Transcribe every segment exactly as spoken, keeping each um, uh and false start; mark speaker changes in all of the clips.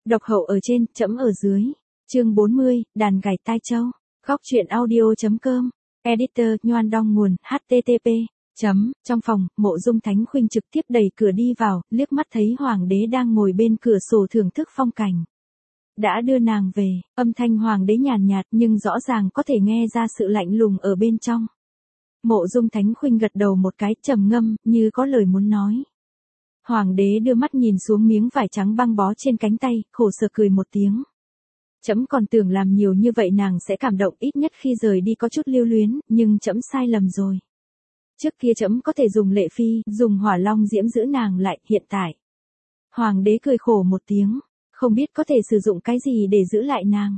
Speaker 1: Độc hậu ở trên, trẫm ở dưới. Chương bốn mươi, đàn gảy tai châu. Góc truyện audio.com. Editor, Nhoan Đong nguồn, hát tê tê pê. Chấm, trong phòng, Mộ Dung Thánh Khuynh trực tiếp đẩy cửa đi vào, liếc mắt thấy hoàng đế đang ngồi bên cửa sổ thưởng thức phong cảnh. Đã đưa nàng về, âm thanh hoàng đế nhàn nhạt nhưng rõ ràng có thể nghe ra sự lạnh lùng ở bên trong. Mộ Dung Thánh Khuynh gật đầu một cái, trầm ngâm, như có lời muốn nói. Hoàng đế đưa mắt nhìn xuống miếng vải trắng băng bó trên cánh tay, khổ sở cười một tiếng. Trẫm còn tưởng làm nhiều như vậy nàng sẽ cảm động, ít nhất khi rời đi có chút lưu luyến, nhưng trẫm sai lầm rồi. Trước kia trẫm có thể dùng lệ phi, dùng hỏa long diễm giữ nàng lại, hiện tại. Hoàng đế cười khổ một tiếng, không biết có thể sử dụng cái gì để giữ lại nàng.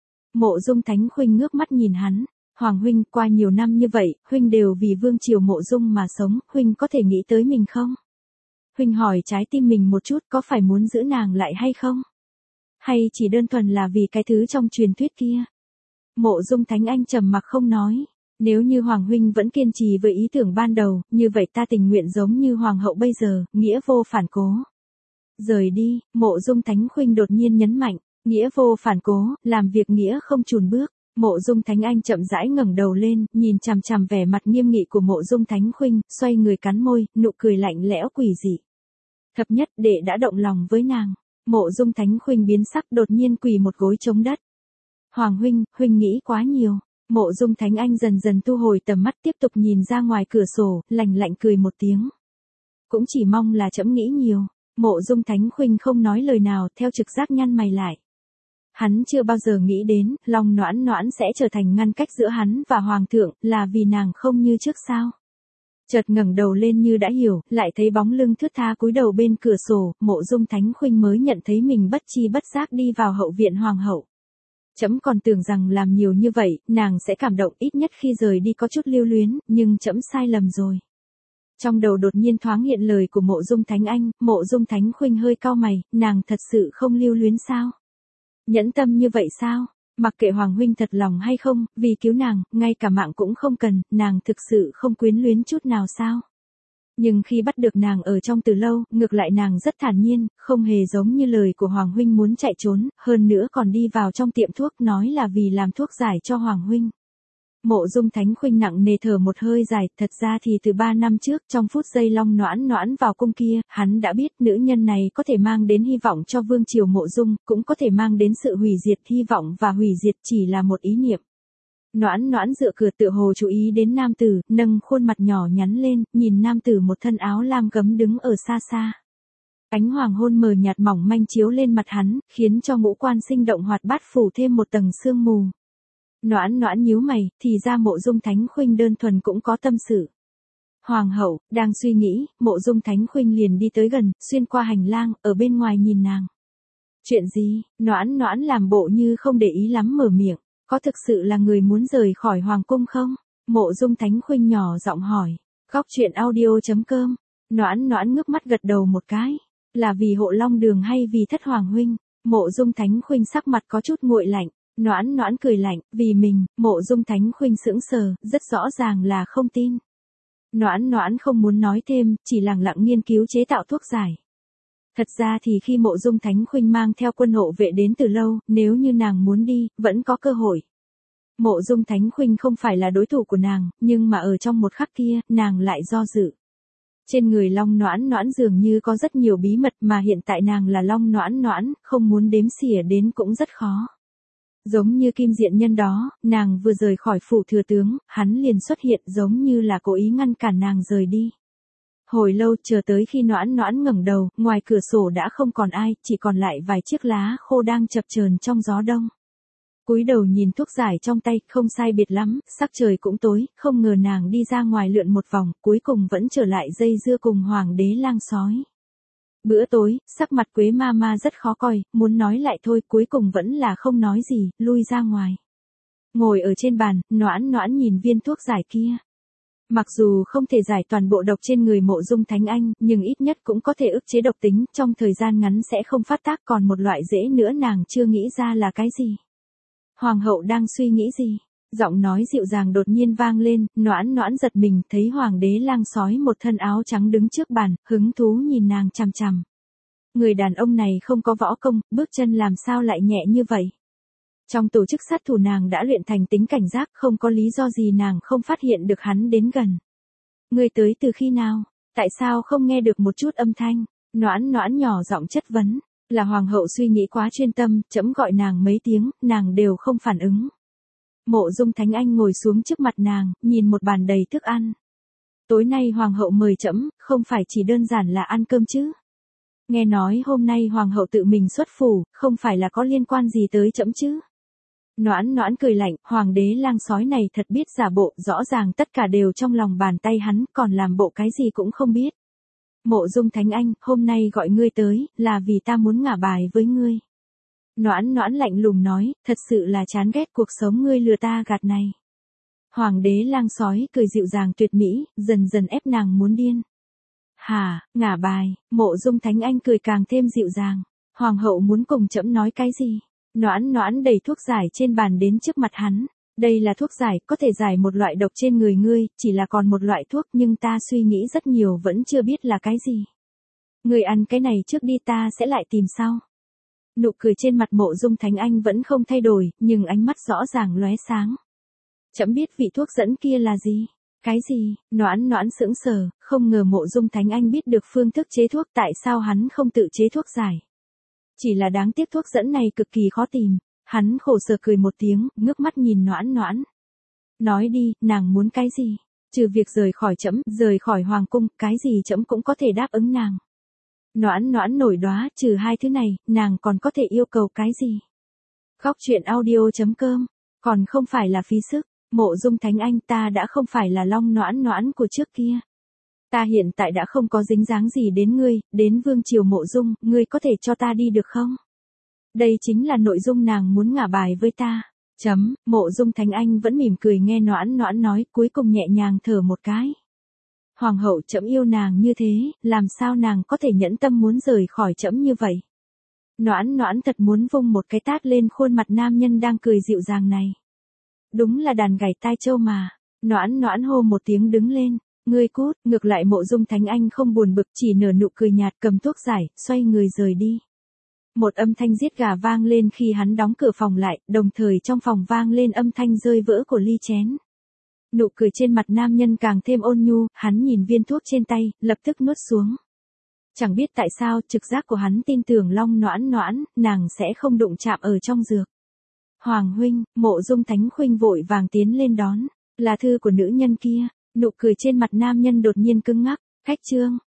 Speaker 1: Mộ Dung Thánh Khuynh ngước mắt nhìn hắn, Hoàng huynh, qua nhiều năm như vậy, huynh đều vì vương triều Mộ Dung mà sống, huynh có thể nghĩ tới mình không? Huynh hỏi trái tim mình một chút, có phải muốn giữ nàng lại hay không? Hay chỉ đơn thuần là vì cái thứ trong truyền thuyết kia? Mộ Dung Thánh Anh trầm mặc không nói. Nếu như Hoàng huynh vẫn kiên trì với ý tưởng ban đầu, như vậy ta tình nguyện giống như Hoàng hậu bây giờ, nghĩa vô phản cố. Rời đi, Mộ Dung Thánh Khuynh đột nhiên nhấn mạnh, nghĩa vô phản cố, làm việc nghĩa không chùn bước. Mộ Dung Thánh Anh chậm rãi ngẩng đầu lên, nhìn chằm chằm vẻ mặt nghiêm nghị của Mộ Dung Thánh Khuynh, xoay người cắn môi, nụ cười lạnh lẽo quỷ dị. Thập nhất đệ đã động lòng với nàng. Mộ Dung Thánh Khuynh biến sắc, đột nhiên quỳ một gối chống đất. Hoàng huynh, huynh nghĩ quá nhiều. Mộ Dung Thánh Anh dần dần thu hồi tầm mắt, tiếp tục nhìn ra ngoài cửa sổ, lạnh lạnh cười một tiếng. Cũng chỉ mong là trẫm nghĩ nhiều. Mộ Dung Thánh Khuynh không nói lời nào, theo trực giác nhăn mày lại. Hắn chưa bao giờ nghĩ đến, Long Noãn Noãn sẽ trở thành ngăn cách giữa hắn và Hoàng thượng, là vì nàng không như trước sao. Chợt ngẩng đầu lên như đã hiểu, lại thấy bóng lưng thướt tha cúi đầu bên cửa sổ, Mộ Dung Thánh Khuynh mới nhận thấy mình bất chi bất giác đi vào hậu viện hoàng hậu. Trẫm còn tưởng rằng làm nhiều như vậy, nàng sẽ cảm động, ít nhất khi rời đi có chút lưu luyến, nhưng trẫm sai lầm rồi. Trong đầu đột nhiên thoáng hiện lời của Mộ Dung Thánh Anh, Mộ Dung Thánh Khuynh hơi cau mày, nàng thật sự không lưu luyến sao? Nhẫn tâm như vậy sao? Mặc kệ Hoàng huynh thật lòng hay không, vì cứu nàng, ngay cả mạng cũng không cần, nàng thực sự không quyến luyến chút nào sao? Nhưng khi bắt được nàng ở trong từ lâu, ngược lại nàng rất thản nhiên, không hề giống như lời của Hoàng huynh muốn chạy trốn, hơn nữa còn đi vào trong tiệm thuốc nói là vì làm thuốc giải cho Hoàng huynh. Mộ Dung Thánh Khuynh nặng nề thở một hơi dài, thật ra thì từ ba năm trước, trong phút giây Long Noãn Noãn vào cung kia, hắn đã biết nữ nhân này có thể mang đến hy vọng cho vương triều Mộ Dung, cũng có thể mang đến sự hủy diệt, hy vọng và hủy diệt chỉ là một ý niệm. Noãn Noãn dựa cửa tựa hồ chú ý đến nam tử, nâng khuôn mặt nhỏ nhắn lên, nhìn nam tử một thân áo lam gấm đứng ở xa xa. Ánh hoàng hôn mờ nhạt mỏng manh chiếu lên mặt hắn, khiến cho ngũ quan sinh động hoạt bát phủ thêm một tầng sương mù. Noãn Noãn nhíu mày, thì ra Mộ Dung Thánh Khuynh đơn thuần cũng có tâm sự. Hoàng hậu, đang suy nghĩ, Mộ Dung Thánh Khuynh liền đi tới gần, xuyên qua hành lang, ở bên ngoài nhìn nàng. Chuyện gì? Noãn Noãn làm bộ như không để ý lắm mở miệng, có thực sự là người muốn rời khỏi hoàng cung không? Mộ Dung Thánh Khuynh nhỏ giọng hỏi. Góc truyện audio.com. Noãn Noãn ngước mắt gật đầu một cái, là vì Hộ Long Đường hay vì thất hoàng huynh? Mộ Dung Thánh Khuynh sắc mặt có chút nguội lạnh. Noãn Noãn cười lạnh, vì mình. Mộ Dung Thánh Khuynh sững sờ, rất rõ ràng là không tin. Noãn Noãn không muốn nói thêm, chỉ lặng lặng nghiên cứu chế tạo thuốc giải. Thật ra thì khi Mộ Dung Thánh Khuynh mang theo quân hộ vệ đến từ lâu, nếu như nàng muốn đi, vẫn có cơ hội. Mộ Dung Thánh Khuynh không phải là đối thủ của nàng, nhưng mà ở trong một khắc kia, nàng lại do dự. Trên người Long Noãn Noãn dường như có rất nhiều bí mật mà hiện tại nàng là Long Noãn Noãn, không muốn đếm xỉa đến cũng rất khó. Giống như Kim Diện Nhân đó, nàng vừa rời khỏi phủ thừa tướng, hắn liền xuất hiện giống như là cố ý ngăn cản nàng rời đi. Hồi lâu chờ tới khi Noãn Noãn ngẩng đầu, ngoài cửa sổ đã không còn ai, chỉ còn lại vài chiếc lá khô đang chập chờn trong gió đông. Cúi đầu nhìn thuốc giải trong tay, không sai biệt lắm, sắc trời cũng tối, không ngờ nàng đi ra ngoài lượn một vòng, cuối cùng vẫn trở lại dây dưa cùng hoàng đế lang sói. Bữa tối, sắc mặt Quế ma ma rất khó coi, muốn nói lại thôi, cuối cùng vẫn là không nói gì, lui ra ngoài. Ngồi ở trên bàn, Noãn Noãn nhìn viên thuốc giải kia. Mặc dù không thể giải toàn bộ độc trên người Mộ Dung Thánh Anh, nhưng ít nhất cũng có thể ức chế độc tính, trong thời gian ngắn sẽ không phát tác, còn một loại dễ nữa nàng chưa nghĩ ra là cái gì. Hoàng hậu đang suy nghĩ gì? Giọng nói dịu dàng đột nhiên vang lên, Noãn Noãn giật mình, thấy hoàng đế lang sói một thân áo trắng đứng trước bàn, hứng thú nhìn nàng chằm chằm. Người đàn ông này không có võ công, bước chân làm sao lại nhẹ như vậy. Trong tổ chức sát thủ nàng đã luyện thành tính cảnh giác, không có lý do gì nàng không phát hiện được hắn đến gần. Ngươi tới từ khi nào? Tại sao không nghe được một chút âm thanh? Noãn Noãn nhỏ giọng chất vấn. Là hoàng hậu suy nghĩ quá chuyên tâm, trẫm gọi nàng mấy tiếng, nàng đều không phản ứng. Mộ Dung Thánh Anh ngồi xuống trước mặt nàng, nhìn một bàn đầy thức ăn. Tối nay hoàng hậu mời trẫm, không phải chỉ đơn giản là ăn cơm chứ? Nghe nói hôm nay hoàng hậu tự mình xuất phủ, không phải là có liên quan gì tới trẫm chứ? Noãn Noãn cười lạnh, hoàng đế lang sói này thật biết giả bộ, rõ ràng tất cả đều trong lòng bàn tay hắn, còn làm bộ cái gì cũng không biết. Mộ Dung Thánh Anh, hôm nay gọi ngươi tới, là vì ta muốn ngả bài với ngươi. Noãn Noãn lạnh lùng nói, thật sự là chán ghét cuộc sống ngươi lừa ta gạt này. Hoàng đế lang sói cười dịu dàng tuyệt mỹ, dần dần ép nàng muốn điên. Hà, ngả bài, Mộ Dung Thánh Anh cười càng thêm dịu dàng. Hoàng hậu muốn cùng trẫm nói cái gì? Noãn Noãn đẩy thuốc giải trên bàn đến trước mặt hắn. Đây là thuốc giải, có thể giải một loại độc trên người ngươi, chỉ là còn một loại thuốc nhưng ta suy nghĩ rất nhiều vẫn chưa biết là cái gì. Ngươi ăn cái này trước đi, ta sẽ lại tìm sau. Nụ cười trên mặt Mộ Dung Thánh Anh vẫn không thay đổi, nhưng ánh mắt rõ ràng lóe sáng. Trẫm biết vị thuốc dẫn kia là gì? Cái gì? Noãn Noãn sững sờ, không ngờ Mộ Dung Thánh Anh biết được phương thức chế thuốc, tại sao hắn không tự chế thuốc giải. Chỉ là đáng tiếc thuốc dẫn này cực kỳ khó tìm. Hắn khổ sở cười một tiếng, ngước mắt nhìn Noãn Noãn. Nói đi, nàng muốn cái gì? Trừ việc rời khỏi trẫm, rời khỏi hoàng cung, cái gì trẫm cũng có thể đáp ứng nàng. Noãn Noãn nổi đoá, trừ hai thứ này, nàng còn có thể yêu cầu cái gì? Góc truyện audio chấm com, còn không phải là phí sức. Mộ Dung Thánh Anh, ta đã không phải là Long Noãn Noãn của trước kia. Ta hiện tại đã không có dính dáng gì đến ngươi, đến vương triều Mộ Dung, ngươi có thể cho ta đi được không? Đây chính là nội dung nàng muốn ngả bài với ta. Chấm, Mộ Dung Thánh Anh vẫn mỉm cười nghe Noãn Noãn nói, cuối cùng nhẹ nhàng thở một cái. Hoàng hậu, trẫm yêu nàng như thế, làm sao nàng có thể nhẫn tâm muốn rời khỏi trẫm như vậy? Noãn Noãn thật muốn vung một cái tát lên khuôn mặt nam nhân đang cười dịu dàng này. Đúng là đàn gảy tai châu mà. Noãn Noãn hô một tiếng đứng lên. Ngươi cút, ngược lại Mộ Dung Thánh Anh không buồn bực, chỉ nở nụ cười nhạt, cầm thuốc giải, xoay người rời đi. Một âm thanh giết gà vang lên khi hắn đóng cửa phòng lại, đồng thời trong phòng vang lên âm thanh rơi vỡ của ly chén. Nụ cười trên mặt nam nhân càng thêm ôn nhu, hắn nhìn viên thuốc trên tay, lập tức nuốt xuống. Chẳng biết tại sao, trực giác của hắn tin tưởng Long Noãn Noãn, nàng sẽ không đụng chạm ở trong dược. Hoàng huynh, Mộ Dung Thánh Khuynh vội vàng tiến lên đón, là thư của nữ nhân kia. Nụ cười trên mặt nam nhân đột nhiên cứng ngắc, cách chương.